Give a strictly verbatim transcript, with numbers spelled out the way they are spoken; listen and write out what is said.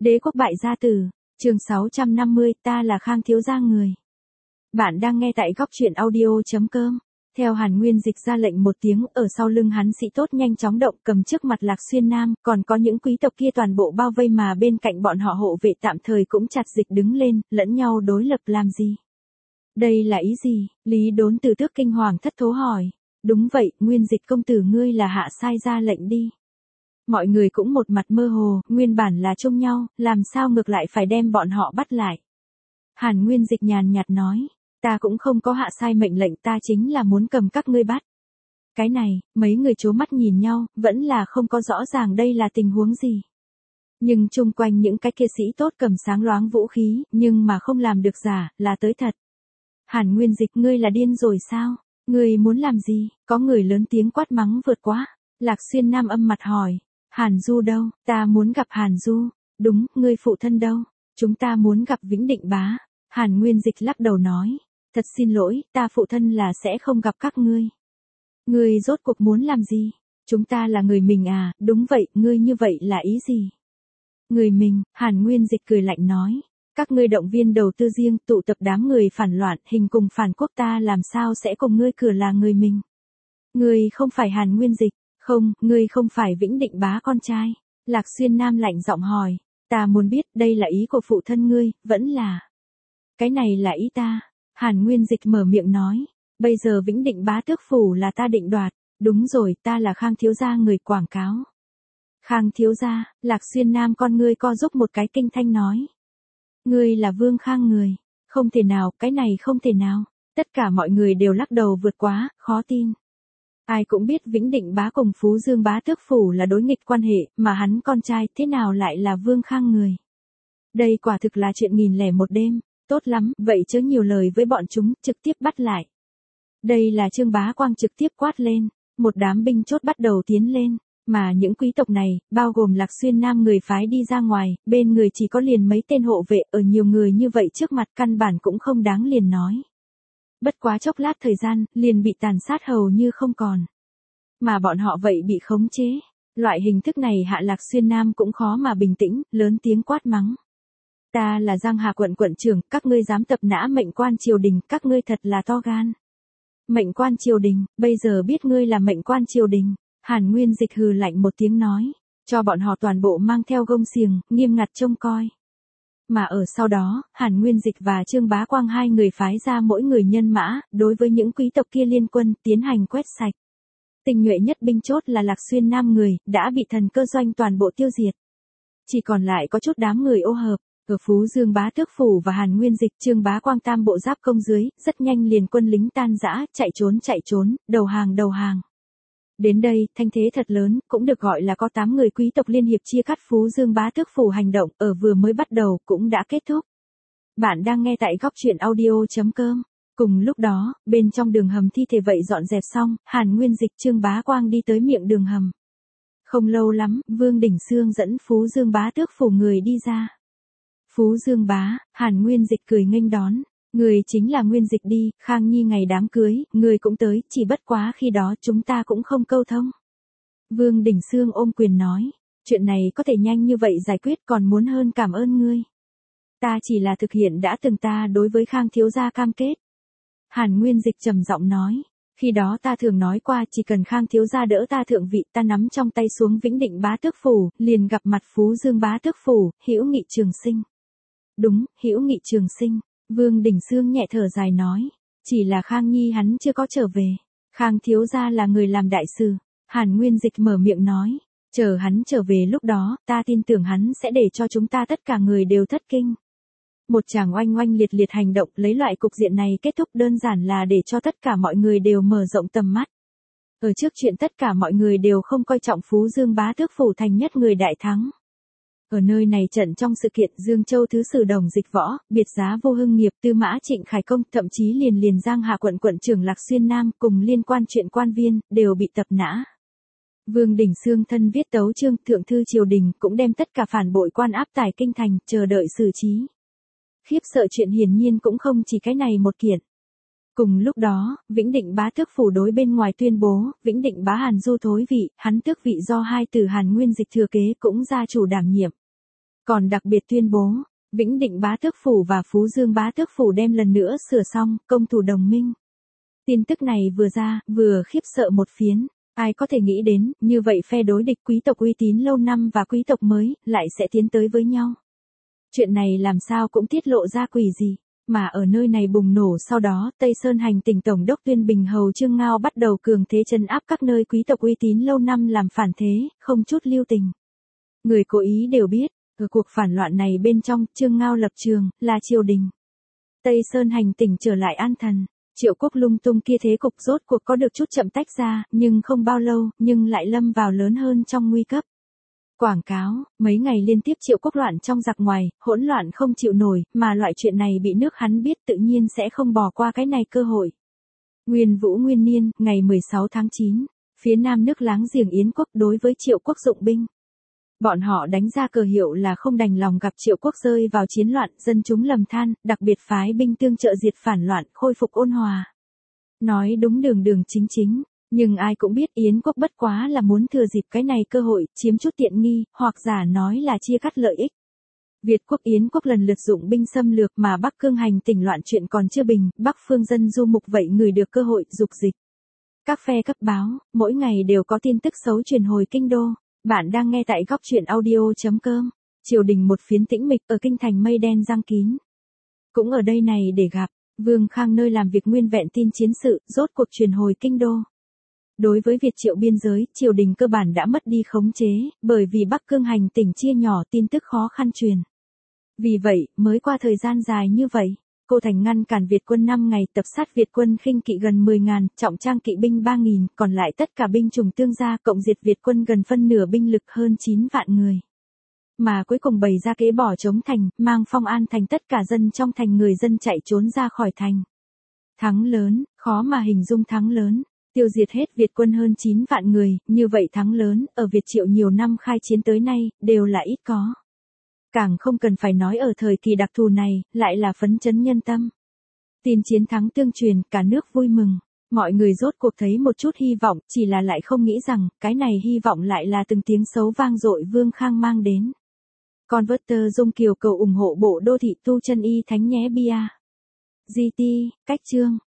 Đế quốc bại gia tử, chương sáu trăm năm mươi, ta là Khang thiếu gia người. Bạn đang nghe tại góc truyện audio.com. Theo Hàn Nguyên Dịch ra lệnh một tiếng, ở sau lưng hắn sĩ tốt nhanh chóng động cầm trước mặt Lạc Xuyên Nam, còn có những quý tộc kia toàn bộ bao vây mà bên cạnh bọn họ hộ vệ tạm thời cũng chặt dịch đứng lên, lẫn nhau đối lập làm gì? Đây là ý gì? Lý Đốn Tử Tước kinh hoàng thất thố hỏi. Đúng vậy, Nguyên Dịch công tử ngươi là hạ sai ra lệnh đi. Mọi người cũng một mặt mơ hồ, nguyên bản là chung nhau, làm sao ngược lại phải đem bọn họ bắt lại. Hàn Nguyên Dịch nhàn nhạt nói, ta cũng không có hạ sai mệnh lệnh, ta chính là muốn cầm các ngươi bắt. Cái này, mấy người chố mắt nhìn nhau, vẫn là không có rõ ràng đây là tình huống gì. Nhưng chung quanh những cái kia sĩ tốt cầm sáng loáng vũ khí, nhưng mà không làm được giả, là tới thật. Hàn Nguyên Dịch, ngươi là điên rồi sao? Ngươi muốn làm gì? Có người lớn tiếng quát mắng vượt quá. Lạc Xuyên Nam âm mặt hỏi. Hàn Du đâu? Ta muốn gặp Hàn Du. Đúng, ngươi phụ thân đâu? Chúng ta muốn gặp Vĩnh Định bá. Hàn Nguyên Dịch lắc đầu nói. Thật xin lỗi, ta phụ thân là sẽ không gặp các ngươi. Ngươi rốt cuộc muốn làm gì? Chúng ta là người mình à? Đúng vậy, ngươi như vậy là ý gì? Người mình, Hàn Nguyên Dịch cười lạnh nói. Các ngươi động viên đầu tư riêng, tụ tập đám người phản loạn, hình cùng phản quốc, ta làm sao sẽ cùng ngươi cửa là người mình? Ngươi không phải Hàn Nguyên Dịch, không, ngươi không phải Vĩnh Định bá con trai. Lạc Xuyên Nam lạnh giọng hỏi, ta muốn biết đây là ý của phụ thân ngươi, vẫn là. Cái này là ý ta. Hàn Nguyên Dịch mở miệng nói, bây giờ Vĩnh Định bá tước phủ là ta định đoạt, đúng rồi, ta là Khang thiếu gia người quảng cáo. Khang thiếu gia, Lạc Xuyên Nam con ngươi co giúp một cái kinh thanh nói. Ngươi là Vương Khang người, không thể nào, cái này không thể nào. Tất cả mọi người đều lắc đầu vượt quá, khó tin. Ai cũng biết Vĩnh Định bá cùng Phú Dương bá tước phủ là đối nghịch quan hệ, mà hắn con trai thế nào lại là Vương Khang người. Đây quả thực là chuyện nghìn lẻ một đêm, tốt lắm, vậy chớ nhiều lời với bọn chúng, trực tiếp bắt lại. Đây là Trương Bá Quang trực tiếp quát lên, một đám binh chốt bắt đầu tiến lên. Mà những quý tộc này, bao gồm Lạc Xuyên Nam người phái đi ra ngoài, bên người chỉ có liền mấy tên hộ vệ, ở nhiều người như vậy trước mặt căn bản cũng không đáng liền nói. Bất quá chốc lát thời gian, liền bị tàn sát hầu như không còn. Mà bọn họ vậy bị khống chế. Loại hình thức này hạ Lạc Xuyên Nam cũng khó mà bình tĩnh, lớn tiếng quát mắng. Ta là Giang Hà quận quận trưởng, các ngươi dám tập nã mệnh quan triều đình, các ngươi thật là to gan. Mệnh quan triều đình, bây giờ biết ngươi là mệnh quan triều đình. Hàn Nguyên Dịch hừ lạnh một tiếng nói, cho bọn họ toàn bộ mang theo gông xiềng, nghiêm ngặt trông coi. Mà ở sau đó, Hàn Nguyên Dịch và Trương Bá Quang hai người phái ra mỗi người nhân mã, đối với những quý tộc kia liên quân, tiến hành quét sạch. Tinh nhuệ nhất binh chốt là Lạc Xuyên Nam người, đã bị thần cơ doanh toàn bộ tiêu diệt. Chỉ còn lại có chút đám người ô hợp, ở Phú Dương bá tước phủ và Hàn Nguyên Dịch, Trương Bá Quang tam bộ giáp công dưới, rất nhanh liền quân lính tan rã, chạy trốn chạy trốn, đầu hàng đầu hàng. Đến đây, thanh thế thật lớn, cũng được gọi là có tám người quý tộc liên hiệp chia cắt Phú Dương bá tước phủ hành động, ở vừa mới bắt đầu, cũng đã kết thúc. Bạn đang nghe tại góc truyện audio.com. Cùng lúc đó, bên trong đường hầm thi thể vậy dọn dẹp xong, Hàn Nguyên Dịch Trương Bá Quang đi tới miệng đường hầm. Không lâu lắm, Vương Đỉnh Xương dẫn Phú Dương bá tước phủ người đi ra. Phú Dương bá, Hàn Nguyên Dịch cười nghênh đón. Người chính là Nguyên Dịch đi, Khang Nhi ngày đám cưới, người cũng tới, chỉ bất quá khi đó chúng ta cũng không câu thông. Vương Đỉnh Xương ôm quyền nói, chuyện này có thể nhanh như vậy giải quyết, còn muốn hơn cảm ơn ngươi. Ta chỉ là thực hiện đã từng ta đối với Khang thiếu gia cam kết. Hàn Nguyên Dịch trầm giọng nói, khi đó ta thường nói qua chỉ cần Khang thiếu gia đỡ ta thượng vị, ta nắm trong tay xuống Vĩnh Định bá tước phủ, liền gặp mặt Phú Dương bá tước phủ, hữu nghị trường sinh. Đúng, hữu nghị trường sinh. Vương Đỉnh Xương nhẹ thở dài nói, chỉ là Khang Nhi hắn chưa có trở về. Khang thiếu gia là người làm đại sự. Hàn Nguyên Dịch mở miệng nói, chờ hắn trở về lúc đó, ta tin tưởng hắn sẽ để cho chúng ta tất cả người đều thất kinh. Một tràng oanh oanh liệt liệt hành động lấy loại cục diện này kết thúc đơn giản là để cho tất cả mọi người đều mở rộng tầm mắt. Ở trước chuyện tất cả mọi người đều không coi trọng Phú Dương bá tước phủ thành nhất người đại thắng. Ở nơi này trận trong sự kiện Dương Châu Thứ Sử Đồng Dịch Võ, Biệt Giá Vô Hưng Nghiệp, Tư Mã Trịnh Khải Công, thậm chí liền liền Giang Hà quận quận trưởng Lạc Xuyên Nam cùng liên quan chuyện quan viên, đều bị tập nã. Vương Đỉnh Xương thân viết tấu chương thượng thư triều đình cũng đem tất cả phản bội quan áp tải kinh thành, chờ đợi xử trí. Khiếp sợ chuyện hiển nhiên cũng không chỉ cái này một kiện. Cùng lúc đó, Vĩnh Định bá tước phủ đối bên ngoài tuyên bố, Vĩnh Định bá Hàn Du thối vị, hắn tước vị do hai tử Hàn Nguyên Dịch thừa kế cũng gia chủ đảm nhiệm. Còn đặc biệt tuyên bố, Vĩnh Định Bá Tước Phủ và Phú Dương Bá Tước Phủ đem lần nữa sửa xong, công thủ đồng minh. Tin tức này vừa ra, vừa khiếp sợ một phiến. Ai có thể nghĩ đến, như vậy phe đối địch quý tộc uy tín lâu năm và quý tộc mới, lại sẽ tiến tới với nhau. Chuyện này làm sao cũng tiết lộ ra quỷ gì. Mà ở nơi này bùng nổ sau đó, Tây Sơn Hành tỉnh Tổng đốc Tuyên Bình Hầu Trương Ngao bắt đầu cường thế trấn áp các nơi quý tộc uy tín lâu năm làm phản thế, không chút lưu tình. Người cố ý đều biết, ở cuộc phản loạn này bên trong, Trương Ngao lập trường, là triều đình. Tây Sơn Hành tỉnh trở lại an thần, Triệu Quốc lung tung kia thế cục rốt cuộc có được chút chậm tách ra, nhưng không bao lâu, nhưng lại lâm vào lớn hơn trong nguy cấp. Quảng cáo, mấy ngày liên tiếp Triệu Quốc loạn trong giặc ngoài, hỗn loạn không chịu nổi, mà loại chuyện này bị nước hắn biết tự nhiên sẽ không bỏ qua cái này cơ hội. Nguyên Vũ Nguyên Niên, ngày mười sáu tháng chín, phía nam nước láng giềng Yến Quốc đối với Triệu Quốc dụng binh. Bọn họ đánh ra cờ hiệu là không đành lòng gặp Triệu Quốc rơi vào chiến loạn, dân chúng lầm than, đặc biệt phái binh tương trợ diệt phản loạn, khôi phục ôn hòa. Nói đúng đường đường chính chính, nhưng ai cũng biết Yến Quốc bất quá là muốn thừa dịp cái này cơ hội, chiếm chút tiện nghi, hoặc giả nói là chia cắt lợi ích. Việt Quốc Yến Quốc lần lượt dụng binh xâm lược mà Bắc Cương Hành tỉnh loạn chuyện còn chưa bình, Bắc phương dân du mục vậy người được cơ hội, dục dịch. Các phe cấp báo, mỗi ngày đều có tin tức xấu truyền hồi kinh đô. Bạn đang nghe tại góc truyện audio chấm com. Triều đình một phiến tĩnh mịch ở kinh thành mây đen giăng kín. Cũng ở đây này để gặp, Vương Khang nơi làm việc nguyên vẹn tin chiến sự, rốt cuộc truyền hồi kinh đô. Đối với Việt Triệu biên giới, triều đình cơ bản đã mất đi khống chế, bởi vì Bắc Cương Hành tỉnh chia nhỏ tin tức khó khăn truyền. Vì vậy, mới qua thời gian dài như vậy, Cô Thành ngăn cản Việt quân năm ngày, tập sát Việt quân khinh kỵ gần mười ngàn, trọng trang kỵ binh ba nghìn, còn lại tất cả binh chủng tương gia, cộng diệt Việt quân gần phân nửa binh lực hơn chín vạn người. Mà cuối cùng bày ra kế bỏ chống thành, mang phong an thành tất cả dân trong thành, người dân chạy trốn ra khỏi thành. Thắng lớn, khó mà hình dung thắng lớn, tiêu diệt hết Việt quân hơn chín vạn người, như vậy thắng lớn, ở Việt Triệu nhiều năm khai chiến tới nay, đều là ít có. Càng không cần phải nói ở thời kỳ đặc thù này, lại là phấn chấn nhân tâm. Tin chiến thắng tương truyền, cả nước vui mừng. Mọi người rốt cuộc thấy một chút hy vọng, chỉ là lại không nghĩ rằng, cái này hy vọng lại là từng tiếng xấu vang dội Vương Khang mang đến. Converter Dung Kiều cầu ủng hộ bộ đô thị tu chân y thánh nhé bia. giê tê, cách chương.